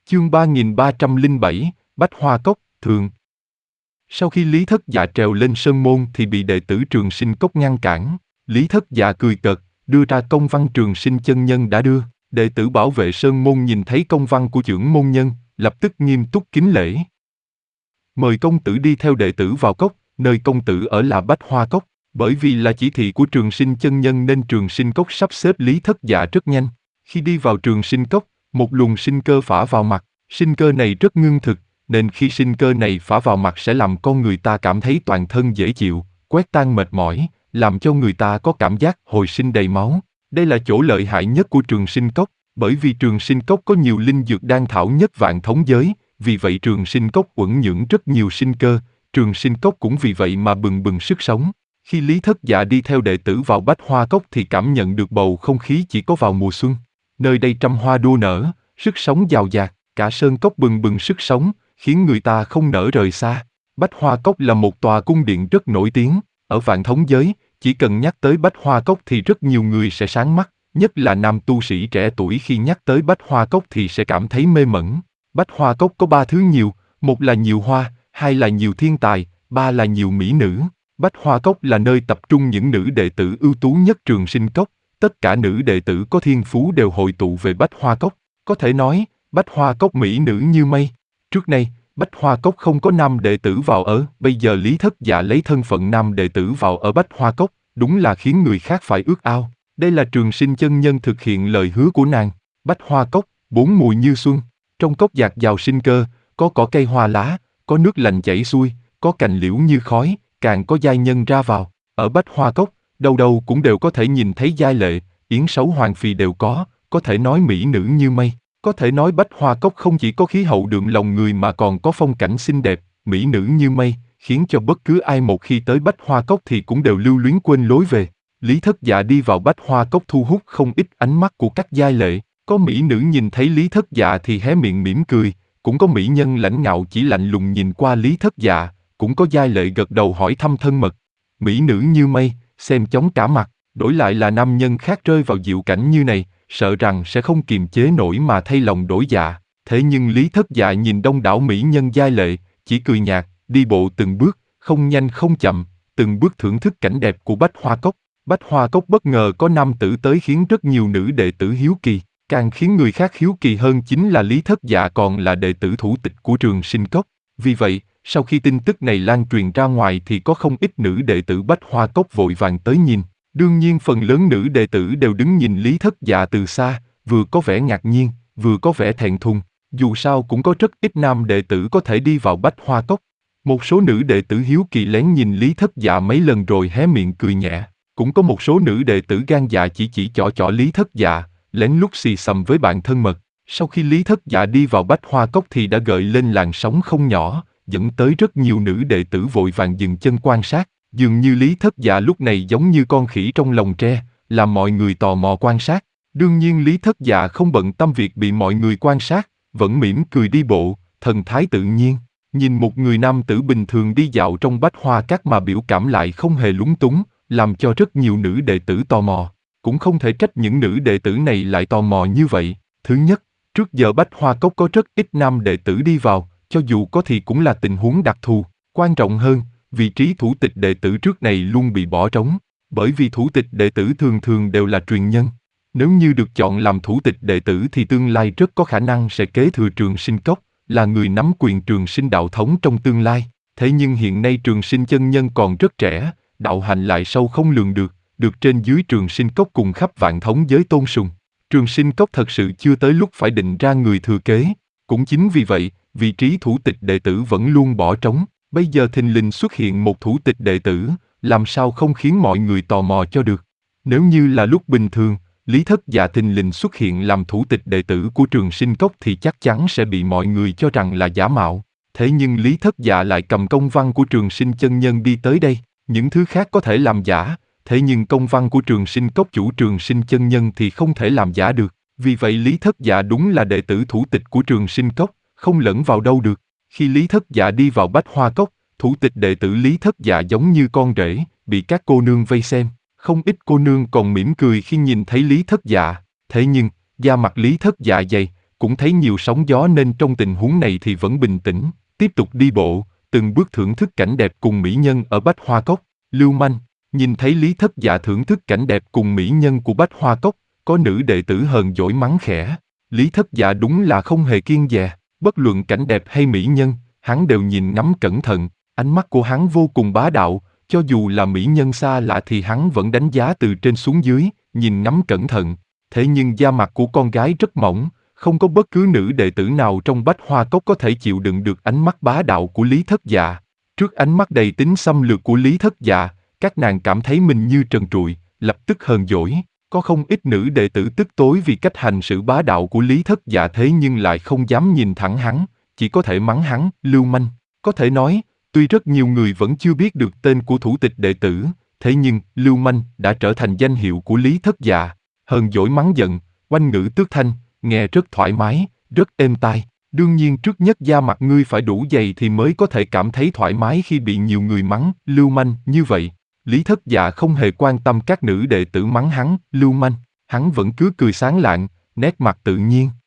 Chương 3307, Bách Hoa Cốc, Thượng. Sau khi Lý Thất Dạ trèo lên sơn môn thì bị đệ tử Trường Sinh Cốc ngăn cản. Lý Thất Dạ cười cợt, đưa ra công văn Trường Sinh chân nhân đã đưa. Đệ tử bảo vệ sơn môn nhìn thấy công văn của trưởng môn nhân, lập tức nghiêm túc kính lễ. Mời công tử đi theo đệ tử vào cốc, nơi công tử ở là Bách Hoa Cốc. Bởi vì là chỉ thị của Trường Sinh chân nhân nên Trường Sinh Cốc sắp xếp Lý Thất Dạ rất nhanh. Khi đi vào Trường Sinh Cốc, một luồng sinh cơ phả vào mặt. Sinh cơ này rất ngưng thực, nên khi sinh cơ này phả vào mặt sẽ làm con người ta cảm thấy toàn thân dễ chịu, quét tan mệt mỏi, làm cho người ta có cảm giác hồi sinh đầy máu. Đây là chỗ lợi hại nhất của Trường Sinh Cốc, bởi vì Trường Sinh Cốc có nhiều linh dược đan thảo nhất vạn thống giới, vì vậy Trường Sinh Cốc uẩn nhưỡng rất nhiều sinh cơ, Trường Sinh Cốc cũng vì vậy mà bừng bừng sức sống. Khi Lý Thất Dạ đi theo đệ tử vào Bách Hoa Cốc thì cảm nhận được bầu không khí chỉ có vào mùa xuân. Nơi đây trăm hoa đua nở, sức sống dào dạt, cả sơn cốc bừng bừng sức sống, khiến người ta không nỡ rời xa. Bách Hoa Cốc là một tòa cung điện rất nổi tiếng, ở vạn thống giới, chỉ cần nhắc tới Bách Hoa Cốc thì rất nhiều người sẽ sáng mắt, nhất là nam tu sĩ trẻ tuổi khi nhắc tới Bách Hoa Cốc thì sẽ cảm thấy mê mẩn. Bách Hoa Cốc có 3 thứ nhiều, một là nhiều hoa, hai là nhiều thiên tài, ba là nhiều mỹ nữ. Bách Hoa Cốc là nơi tập trung những nữ đệ tử ưu tú nhất Trường Sinh Cốc, tất cả nữ đệ tử có thiên phú đều hội tụ về Bách Hoa Cốc. Có thể nói, Bách Hoa Cốc mỹ nữ như mây. Trước đây, Bách Hoa Cốc không có nam đệ tử vào ở, bây giờ Lý Thất Dạ lấy thân phận nam đệ tử vào ở Bách Hoa Cốc, đúng là khiến người khác phải ước ao. Đây là Trường Sinh chân nhân thực hiện lời hứa của nàng. Bách Hoa Cốc, 4 mùi như xuân. Trong cốc dạt dào sinh cơ, có cỏ cây hoa lá, có nước lành chảy xuôi, có cành liễu như khói, càng có giai nhân ra vào. Ở Bách Hoa Cốc, đâu đâu cũng đều có thể nhìn thấy giai lệ, yến sấu hoàng phi đều có thể nói mỹ nữ như mây. Có thể nói Bách Hoa Cốc không chỉ có khí hậu đượm lòng người mà còn có phong cảnh xinh đẹp, mỹ nữ như mây, khiến cho bất cứ ai một khi tới Bách Hoa Cốc thì cũng đều lưu luyến quên lối về. Lý Thất Dạ đi vào Bách Hoa Cốc thu hút không ít ánh mắt của các giai lệ. Có mỹ nữ nhìn thấy Lý Thất Dạ thì hé miệng mỉm cười, cũng có mỹ nhân lãnh ngạo chỉ lạnh lùng nhìn qua Lý Thất Dạ, cũng có giai lệ gật đầu hỏi thăm thân mật. Mỹ nữ như mây, xem chóng cả mặt, đổi lại là nam nhân khác rơi vào diệu cảnh như này, sợ rằng sẽ không kiềm chế nổi mà thay lòng đổi dạ. Thế nhưng Lý Thất Dạ nhìn đông đảo mỹ nhân giai lệ, chỉ cười nhạt, đi bộ từng bước, không nhanh không chậm, từng bước thưởng thức cảnh đẹp của Bách Hoa Cốc. Bách Hoa Cốc bất ngờ có nam tử tới khiến rất nhiều nữ đệ tử hiếu kỳ. Càng khiến người khác hiếu kỳ hơn chính là Lý Thất Dạ còn là đệ tử thủ tịch của Trường Sinh Cốc. Vì vậy, sau khi tin tức này lan truyền ra ngoài thì có không ít nữ đệ tử Bách Hoa Cốc vội vàng tới nhìn. Đương nhiên phần lớn nữ đệ tử đều đứng nhìn Lý Thất Dạ từ xa, vừa có vẻ ngạc nhiên, vừa có vẻ thẹn thùng. Dù sao cũng có rất ít nam đệ tử có thể đi vào Bách Hoa Cốc. Một số nữ đệ tử hiếu kỳ lén nhìn Lý Thất Dạ mấy lần rồi hé miệng cười nhẹ. Cũng có một số nữ đệ tử gan dạ chỉ trỏ Lý Thất Dạ, lén lút xì xầm với bạn thân mật. Sau khi Lý Thất Dạ đi vào Bách Hoa Cốc thì đã gợi lên làn sóng không nhỏ, dẫn tới rất nhiều nữ đệ tử vội vàng dừng chân quan sát. Dường như Lý Thất Dạ lúc này giống như con khỉ trong lồng tre, làm mọi người tò mò quan sát. Đương nhiên Lý Thất Dạ không bận tâm việc bị mọi người quan sát, vẫn mỉm cười đi bộ, thần thái tự nhiên. Nhìn một người nam tử bình thường đi dạo trong Bách Hoa Cát mà biểu cảm lại không hề lúng túng, làm cho rất nhiều nữ đệ tử tò mò. Cũng không thể trách những nữ đệ tử này lại tò mò như vậy. Thứ nhất, trước giờ Bách Hoa Cốc có rất ít nam đệ tử đi vào, cho dù có thì cũng là tình huống đặc thù. Quan trọng hơn, vị trí thủ tịch đệ tử trước này luôn bị bỏ trống, bởi vì thủ tịch đệ tử thường thường đều là truyền nhân. Nếu như được chọn làm thủ tịch đệ tử thì tương lai rất có khả năng sẽ kế thừa Trường Sinh Cốc, là người nắm quyền Trường Sinh đạo thống trong tương lai. Thế nhưng hiện nay Trường Sinh chân nhân còn rất trẻ, đạo hành lại sâu không lường được trên dưới Trường Sinh Cốc cùng khắp vạn thống giới tôn sùng. Trường Sinh Cốc thật sự chưa tới lúc phải định ra người thừa kế. Cũng chính vì vậy, vị trí thủ tịch đệ tử vẫn luôn bỏ trống. Bây giờ thình lình xuất hiện một thủ tịch đệ tử, làm sao không khiến mọi người tò mò cho được. Nếu như là lúc bình thường, Lý Thất Dạ thình lình xuất hiện làm thủ tịch đệ tử của Trường Sinh Cốc thì chắc chắn sẽ bị mọi người cho rằng là giả mạo. Thế nhưng Lý Thất Dạ lại cầm công văn của Trường Sinh chân nhân đi tới đây. Những thứ khác có thể làm giả, thế nhưng công văn của Trường Sinh Cốc chủ Trường Sinh chân nhân thì không thể làm giả được. Vì vậy Lý Thất Dạ đúng là đệ tử thủ tịch của Trường Sinh Cốc, không lẫn vào đâu được. Khi Lý Thất Dạ đi vào Bách Hoa Cốc, thủ tịch đệ tử Lý Thất Dạ giống như con rể, bị các cô nương vây xem. Không ít cô nương còn mỉm cười khi nhìn thấy Lý Thất Dạ. Thế nhưng, da mặt Lý Thất Dạ dày, cũng thấy nhiều sóng gió nên trong tình huống này thì vẫn bình tĩnh, tiếp tục đi bộ, từng bước thưởng thức cảnh đẹp cùng mỹ nhân ở Bách Hoa Cốc. Lưu manh, nhìn thấy Lý Thất Dạ thưởng thức cảnh đẹp cùng mỹ nhân của Bách Hoa Cốc, có nữ đệ tử hờn dỗi mắng khẽ. Lý Thất Dạ đúng là không hề kiêng dè, bất luận cảnh đẹp hay mỹ nhân, hắn đều nhìn ngắm cẩn thận, ánh mắt của hắn vô cùng bá đạo, cho dù là mỹ nhân xa lạ thì hắn vẫn đánh giá từ trên xuống dưới, nhìn ngắm cẩn thận. Thế nhưng da mặt của con gái rất mỏng, không có bất cứ nữ đệ tử nào trong Bách Hoa Cốc có thể chịu đựng được ánh mắt bá đạo của Lý Thất Dạ. Trước ánh mắt đầy tính xâm lược của Lý Thất Dạ, các nàng cảm thấy mình như trần trụi, lập tức hờn dỗi. Có không ít nữ đệ tử tức tối vì cách hành xử bá đạo của Lý Thất Dạ thế nhưng lại không dám nhìn thẳng hắn, chỉ có thể mắng hắn, lưu manh. Có thể nói, tuy rất nhiều người vẫn chưa biết được tên của thủ tịch đệ tử, thế nhưng lưu manh đã trở thành danh hiệu của Lý Thất Dạ. Hờn dỗi mắng giận, oanh ngữ tước thanh, nghe rất thoải mái, rất êm tai. Đương nhiên trước nhất da mặt ngươi phải đủ dày thì mới có thể cảm thấy thoải mái khi bị nhiều người mắng, lưu manh, như vậy. Lý Thất Dạ không hề quan tâm các nữ đệ tử mắng hắn, lưu manh, hắn vẫn cứ cười sáng lạng, nét mặt tự nhiên.